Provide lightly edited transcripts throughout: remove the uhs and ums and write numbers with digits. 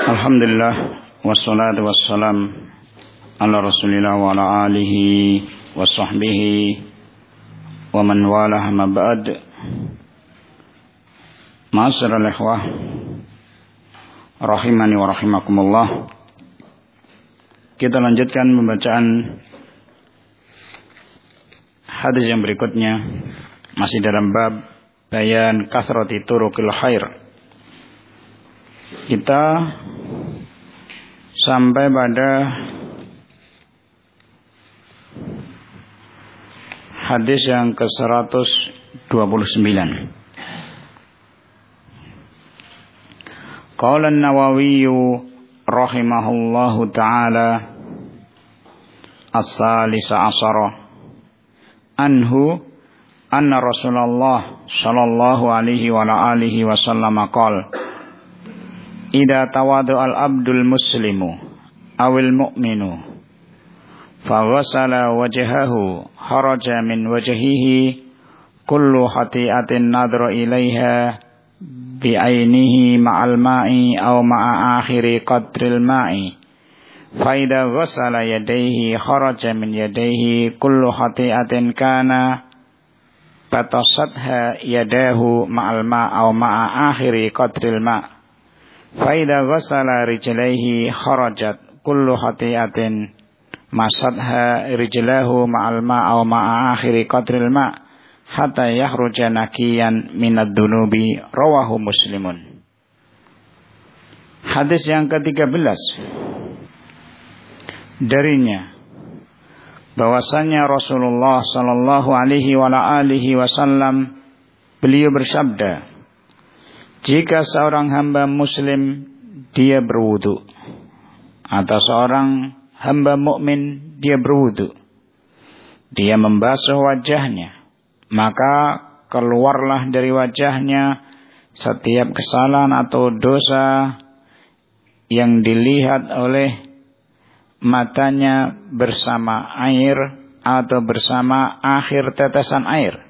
Alhamdulillah wassalatu wassalam ala Rasulillah wa ala alihi wa sahbihi wa man walah ma ba'd. Ma'asyiral ikhwah rahimani wa rahimakumullah. Kita lanjutkan pembacaan hadis yang berikutnya, masih dalam bab bayan kasrati turuqil khair. Kita sampai pada hadis yang ke-129. Qala an-Nawawi rahimahullahu ta'ala as-salisa asara anhu anna Rasulullah sallallahu alaihi wa alihi wasallam qala idza tawadu al-abdul muslimu awil mu'minu faghasala wajhahu kharaja min wajhihi kullu khati'atin nadra ilaiha bi'ainihi ma'al ma'i aw ma'a akhiri qadril ma'i fa idza ghasala yadayhi kharaja min yadayhi kullu khati'atin kana batasatha yadahu ma'al ma' aw ma'a akhiri qadril ma' Faida ghasala rijlaihi kharajat kullu khati'atin masadha rijlahu ma'al ma'a wa ma'a akhiri qadril ma' hatta yakhruja nakiyan minad dunubi rawahu Muslimun. Hadis yang ke-13 darinya bahwasanya Rasulullah sallallahu alaihi wa alihi wasallam beliau bersabda, jika seorang hamba muslim dia berwudu atau seorang hamba mukmin dia berwudu, dia membasuh wajahnya, maka keluarlah dari wajahnya setiap kesalahan atau dosa yang dilihat oleh matanya bersama air atau bersama akhir tetesan air.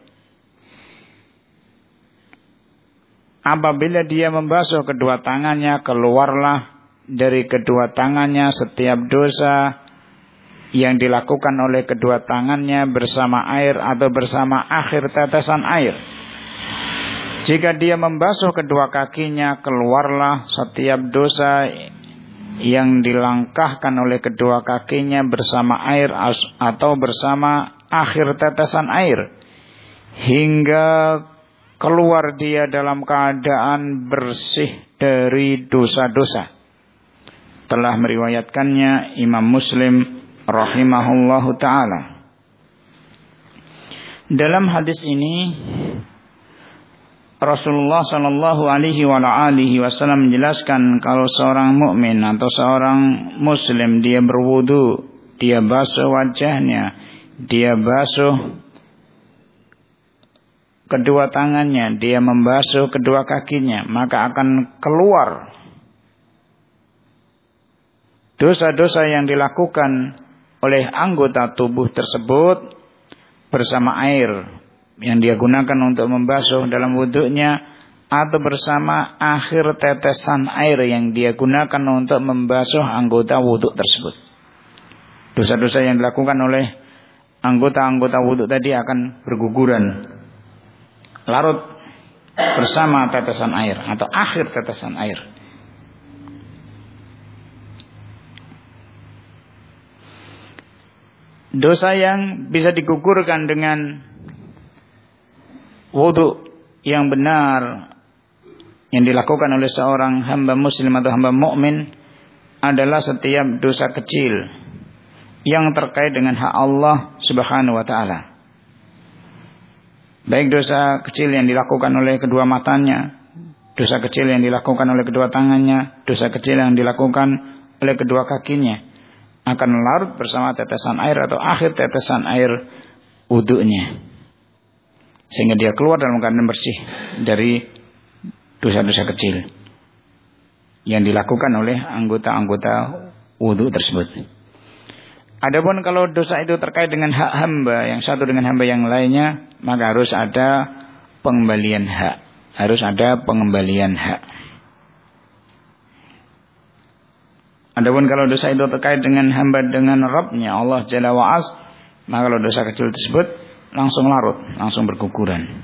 Apabila dia membasuh kedua tangannya, keluarlah dari kedua tangannya setiap dosa yang dilakukan oleh kedua tangannya bersama air atau bersama akhir tetesan air. Jika dia membasuh kedua kakinya, keluarlah setiap dosa yang dilangkahkan oleh kedua kakinya bersama air atau bersama akhir tetesan air, hingga keluar dia dalam keadaan bersih dari dosa-dosa. Telah meriwayatkannya Imam Muslim rahimahullahu ta'ala. Dalam hadis ini Rasulullah sallallahu alaihi wa alihi wasallam menjelaskan kalau seorang mukmin atau seorang muslim dia berwudu, dia basuh wajahnya, dia basuh kedua tangannya, dia membasuh kedua kakinya, maka akan keluar dosa-dosa yang dilakukan oleh anggota tubuh tersebut bersama air yang dia gunakan untuk membasuh dalam wudhunya atau bersama akhir tetesan air yang dia gunakan untuk membasuh anggota wudhu tersebut. Dosa-dosa yang dilakukan oleh anggota-anggota wudhu tadi akan berguguran, larut bersama tetesan air atau akhir tetesan air. Dosa yang bisa digugurkan dengan wudu yang benar yang dilakukan oleh seorang hamba muslim atau hamba mukmin adalah setiap dosa kecil yang terkait dengan hak Allah Subhanahu wa ta'ala. Baik dosa kecil yang dilakukan oleh kedua matanya, dosa kecil yang dilakukan oleh kedua tangannya, dosa kecil yang dilakukan oleh kedua kakinya, akan larut bersama tetesan air atau akhir tetesan air wudunya, sehingga dia keluar dalam keadaan bersih dari dosa-dosa kecil yang dilakukan oleh anggota-anggota wudu tersebut. Adapun kalau dosa itu terkait dengan hak hamba yang satu dengan hamba yang lainnya, maka harus ada pengembalian hak. Adapun kalau dosa itu terkait dengan hamba dengan Rabbnya Allah Jalla wa'az, maka kalau dosa kecil tersebut langsung larut, langsung berguguran.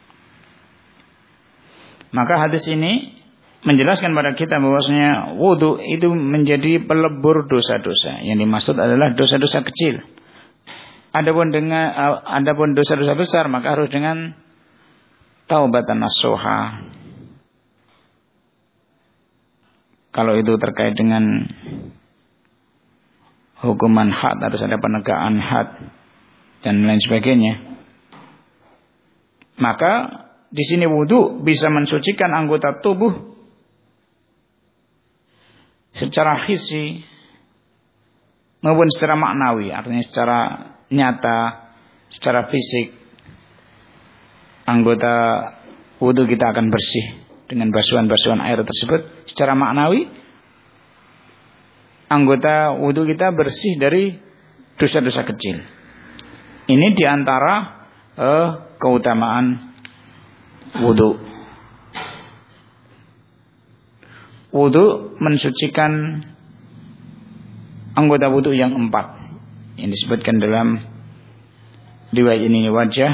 Maka hadis ini menjelaskan pada kita bahwasanya wudu itu menjadi pelebur dosa-dosa. Yang dimaksud adalah dosa-dosa kecil. Adapun dosa-dosa besar maka harus dengan taubatan nasuha. Kalau itu terkait dengan hukuman had, harus ada penegakan had dan lain sebagainya. Maka di sini wudu bisa mensucikan anggota tubuh secara hissi maupun secara maknawi, artinya secara nyata, secara fisik. Anggota wudu kita akan bersih dengan basuhan-basuhan air tersebut. Secara maknawi, anggota wudu kita bersih dari dosa-dosa kecil. Ini diantara keutamaan wudu. Wudu mensucikan anggota wudu yang 4 yang disebutkan dalam riwayat ini: wajah,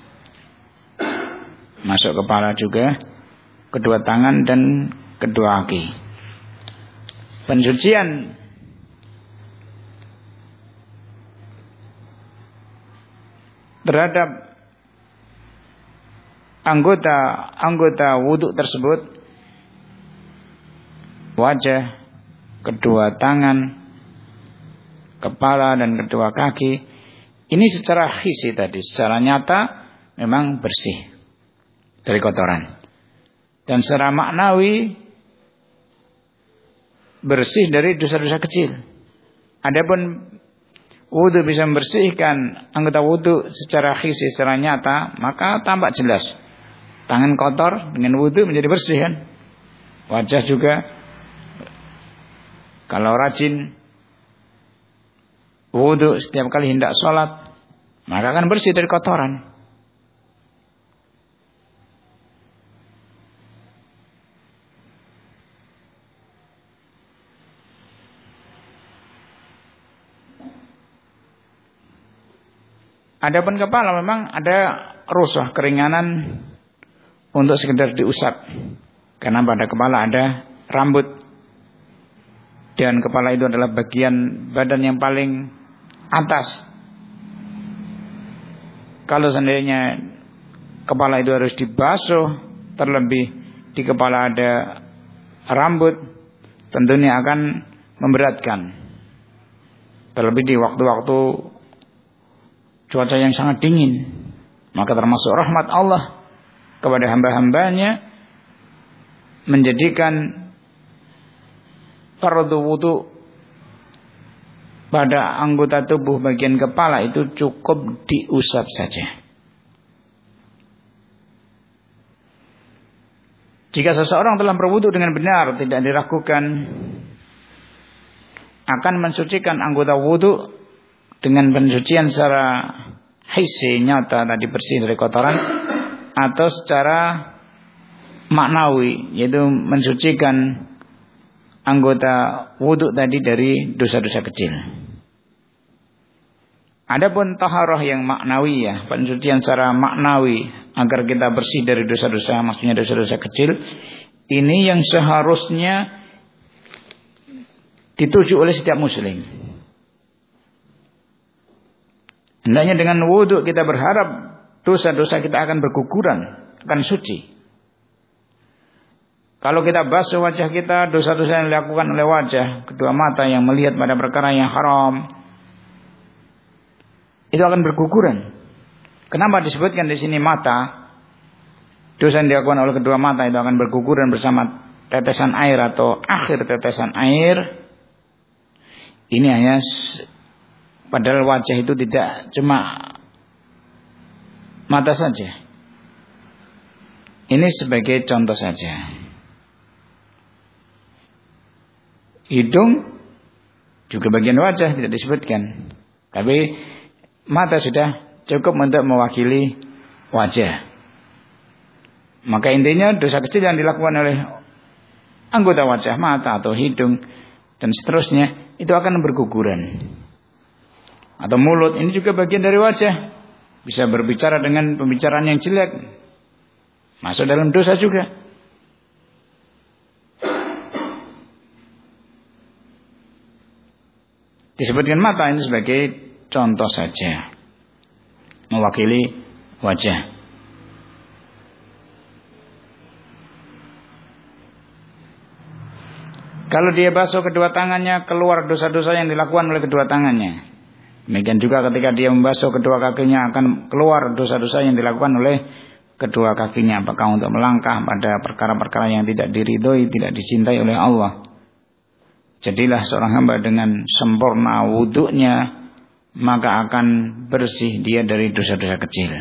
masuk kepala juga, kedua tangan dan kedua kaki. Pensucian terhadap anggota wudu tersebut, wajah, kedua tangan, kepala dan kedua kaki, ini secara hissi tadi, secara nyata memang bersih dari kotoran. Dan secara maknawi bersih dari dosa-dosa kecil. Adapun wudu bisa membersihkan anggota wudu secara hissi, secara nyata, maka tampak jelas. Tangan kotor dengan wudu menjadi bersih kan. Wajah juga, kalau rajin wudu setiap kali hendak sholat, maka akan bersih dari kotoran. Adapun kepala memang ada rusah, keringanan untuk sekedar diusap. Karena pada kepala ada rambut. Dan kepala itu adalah bagian badan yang paling atas. Kalau seandainya kepala itu harus dibasuh, terlebih di kepala ada rambut, tentunya akan memberatkan. Terlebih di waktu-waktu cuaca yang sangat dingin, maka termasuk rahmat Allah kepada hamba-hambanya menjadikan fardu wudu pada anggota tubuh bagian kepala itu cukup diusap saja. Jika seseorang telah berwudu dengan benar, tidak diragukan akan mensucikan anggota wudu dengan pensucian secara hissi, nyata, tadi bersih dari kotoran, atau secara maknawi, yaitu mensucikan anggota wudu tadi dari dosa-dosa kecil. Adapun taharah yang maknawiyah, pensucian secara maknawi agar kita bersih dari dosa-dosa, maksudnya dosa-dosa kecil, ini yang seharusnya dituju oleh setiap muslim. Hendaknya dengan wudu kita berharap dosa-dosa kita akan berguguran, akan suci. Kalau kita basuh wajah kita, dosa-dosa yang dilakukan oleh wajah, kedua mata yang melihat pada perkara yang haram, itu akan berguguran. Kenapa disebutkan di sini mata? Dosa yang dilakukan oleh kedua mata itu akan berguguran bersama tetesan air atau akhir tetesan air. Ini hanya padahal wajah itu tidak cuma mata saja. Ini sebagai contoh saja. Hidung juga bagian wajah tidak disebutkan, tapi mata sudah cukup untuk mewakili wajah. Maka intinya dosa kecil yang dilakukan oleh anggota wajah, mata atau hidung, dan seterusnya, itu akan berguguran. Atau mulut, ini juga bagian dari wajah, bisa berbicara dengan pembicaraan yang jelek, masuk dalam dosa juga. Disebutkan mata ini sebagai contoh saja, mewakili wajah. Kalau dia basuh kedua tangannya, keluar dosa-dosa yang dilakukan oleh kedua tangannya. Demikian juga ketika dia membasuh kedua kakinya, akan keluar dosa-dosa yang dilakukan oleh kedua kakinya. Apakah untuk melangkah pada perkara-perkara yang tidak diridhoi, tidak dicintai oleh Allah. Jadilah seorang hamba dengan sempurna wudunya, maka akan bersih dia dari dosa-dosa kecil.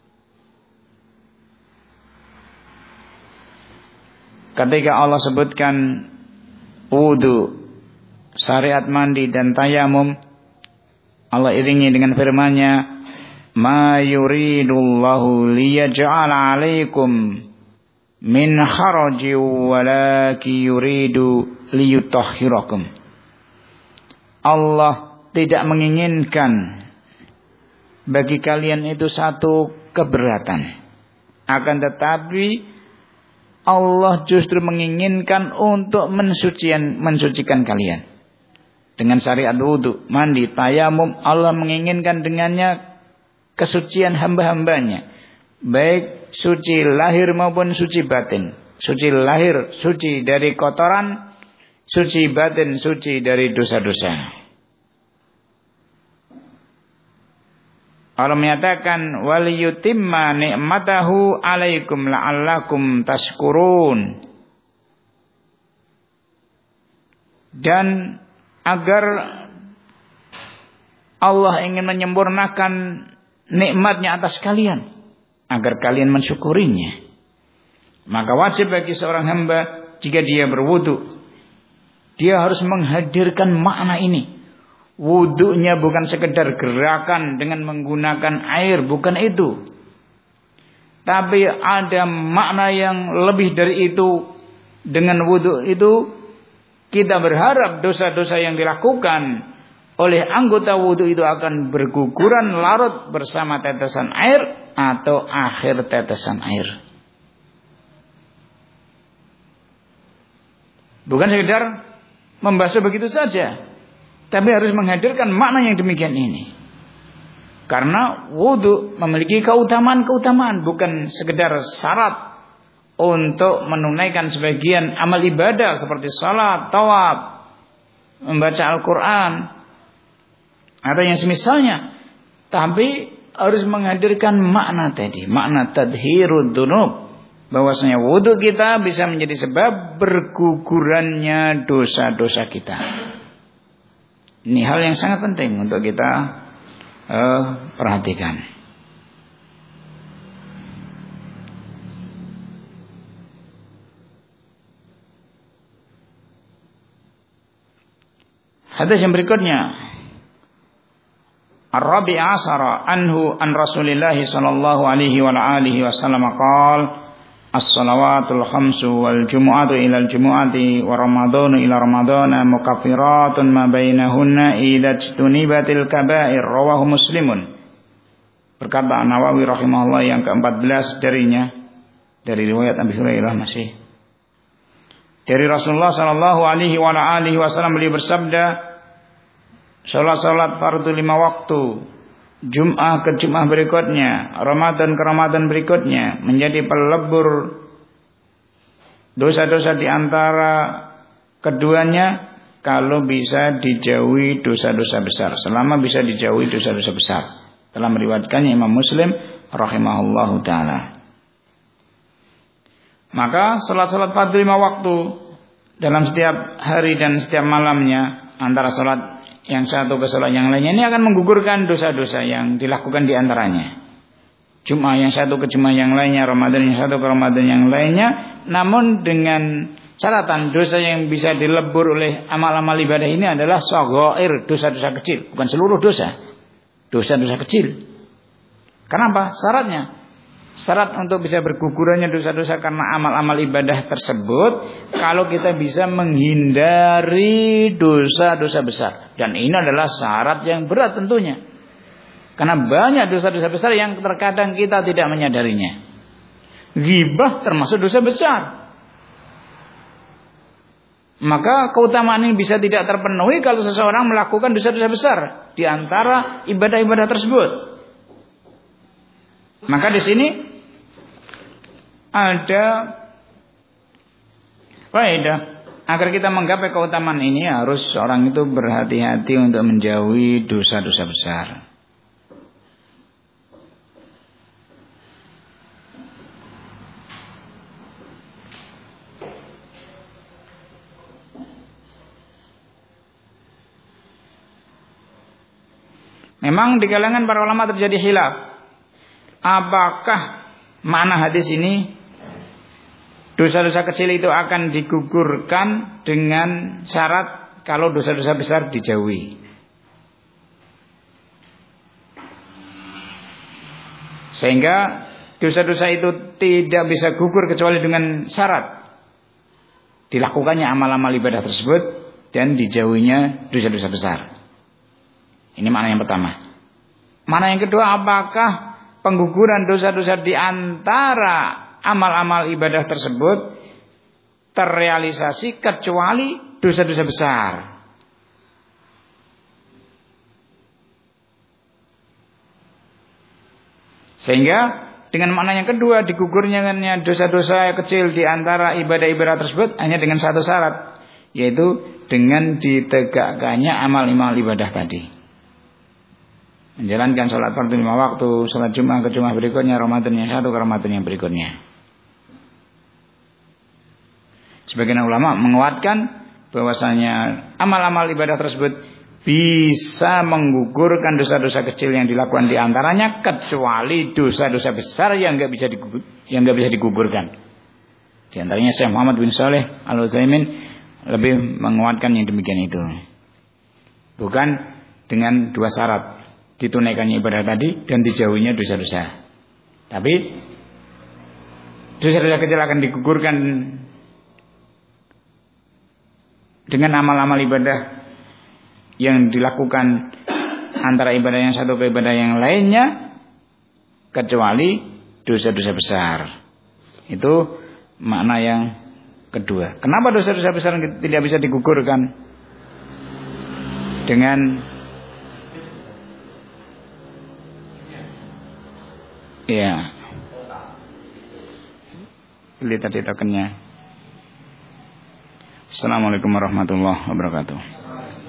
Ketika Allah sebutkan wudu, syariat mandi dan tayamum, Allah iringi dengan firman-Nya, "Ma yuridullahu liyaj'ala 'alaikum min haraji walaki yuridu liyutahhirakum." Allah tidak menginginkan bagi kalian itu satu keberatan, akan tetapi Allah justru menginginkan untuk mensucikan kalian. Dengan syariat wudu, mandi, tayamum, Allah menginginkan dengannya kesucian hamba-hambanya. Baik suci lahir maupun suci batin. Suci lahir, suci dari kotoran. Suci batin, suci dari dosa-dosa. Allah menyatakan waliyutimma ni'matahu 'alaikum la'allakum tashkurun. Dan agar Allah ingin menyempurnakan nikmatnya atas kalian, agar kalian mensyukurinya. Maka wajib bagi seorang hamba jika dia berwudu, dia harus menghadirkan makna ini. Wudunya bukan sekedar gerakan dengan menggunakan air, bukan itu. Tapi ada makna yang lebih dari itu. Dengan wudu itu kita berharap dosa-dosa yang dilakukan oleh anggota wudu itu akan berguguran larut bersama tetesan air atau akhir tetesan air. Bukan sekedar membasuh begitu saja, tapi harus menghadirkan makna yang demikian ini. Karena wudu memiliki keutamaan-keutamaan, bukan sekedar syarat untuk menunaikan sebagian amal ibadah seperti salat, tawaf, membaca Al-Quran atau yang semisalnya, tapi harus menghadirkan makna tadi, makna tadhirud dzunub, bahwasanya wudu kita bisa menjadi sebab bergugurannya dosa-dosa kita. Ini hal yang sangat penting untuk kita perhatikan. Hadis yang berikutnya, Ar-Rabi' Ashara anhu an Rasulillah sallallahu alaihi wa alihi wasallam qala as-salawatul khamsu wal jumu'atu ilal jumu'ati wa ramadhanu ila ramadhana mukaffiratun ma bainahunna idza tunibatil kaba'ir, rawahu Muslimun. Berkata Nawawi rahimahullah yang ke-14 darinya, dari riwayat Abi Hurairah masih. Dari Rasulullah sallallahu alaihi wa alihi wasallam beliau bersabda, salat fardu 5 waktu, Jum'ah ke Jum'ah berikutnya, Ramadan ke Ramadan berikutnya, menjadi pelebur dosa-dosa di antara keduanya kalau bisa dijauhi dosa-dosa besar. Selama bisa dijauhi dosa-dosa besar. Telah meriwayatkannya Imam Muslim rahimahullahu taala. Maka salat-salat fardu 5 waktu dalam setiap hari dan setiap malamnya, antara salat yang satu ke salat yang lainnya, ini akan menggugurkan dosa-dosa yang dilakukan di antaranya. Jum'ah yang satu ke Jum'ah yang lainnya, Ramadan yang satu ke Ramadan yang lainnya, namun dengan catatan dosa yang bisa dilebur oleh amal-amal ibadah ini adalah shaghair, dosa-dosa kecil, bukan seluruh dosa. Dosa-dosa kecil. Kenapa? Syaratnya Syarat untuk bisa bergugurnya dosa-dosa karena amal-amal ibadah tersebut, kalau kita bisa menghindari dosa-dosa besar. Dan ini adalah syarat yang berat tentunya. Karena banyak dosa-dosa besar yang terkadang kita tidak menyadarinya. Ghibah termasuk dosa besar. Maka keutamaan ini bisa tidak terpenuhi kalau seseorang melakukan dosa-dosa besar di antara ibadah-ibadah tersebut. Maka di sini ada faedah agar kita menggapai keutamaan ini, harus orang itu berhati-hati untuk menjauhi dosa-dosa besar. Memang di kalangan para ulama terjadi khilaf. Apakah makna hadis ini dosa-dosa kecil itu akan digugurkan dengan syarat kalau dosa-dosa besar dijauhi? Sehingga dosa-dosa itu tidak bisa gugur kecuali dengan syarat dilakukannya amal-amal ibadah tersebut dan dijauhinya dosa-dosa besar. Ini makna yang pertama. Makna yang kedua, apakah pengguguran dosa-dosa di antara amal-amal ibadah tersebut terrealisasi kecuali dosa-dosa besar? Sehingga dengan makna yang kedua, digugurnya dosa-dosa kecil di antara ibadah-ibadah tersebut hanya dengan satu syarat, yaitu dengan ditegakkannya amal-amal ibadah tadi. Menjalankan sholat fardu 5 waktu, sholat Jumat ke Jumat berikutnya, Ramadan yang satu ke Ramadan yang berikutnya. Sebagian ulama menguatkan bahwasanya amal-amal ibadah tersebut bisa menggugurkan dosa-dosa kecil yang dilakukan di antaranya, kecuali dosa-dosa besar yang nggak bisa digugurkan. Di antaranya Syekh Muhammad bin Shalih Al-Utsaimin lebih menguatkan yang demikian itu. Bukan dengan dua syarat, ditunaikannya ibadah tadi dan dijauhinya dosa-dosa. Tapi dosa-dosa kecil akan digugurkan dengan amal-amal ibadah yang dilakukan antara ibadah yang satu ke ibadah yang lainnya, kecuali dosa-dosa besar. Itu makna yang kedua. Kenapa dosa-dosa besar tidak bisa digugurkan dengan ya, pilih tadi tokennya. Assalamualaikum warahmatullahi wabarakatuh.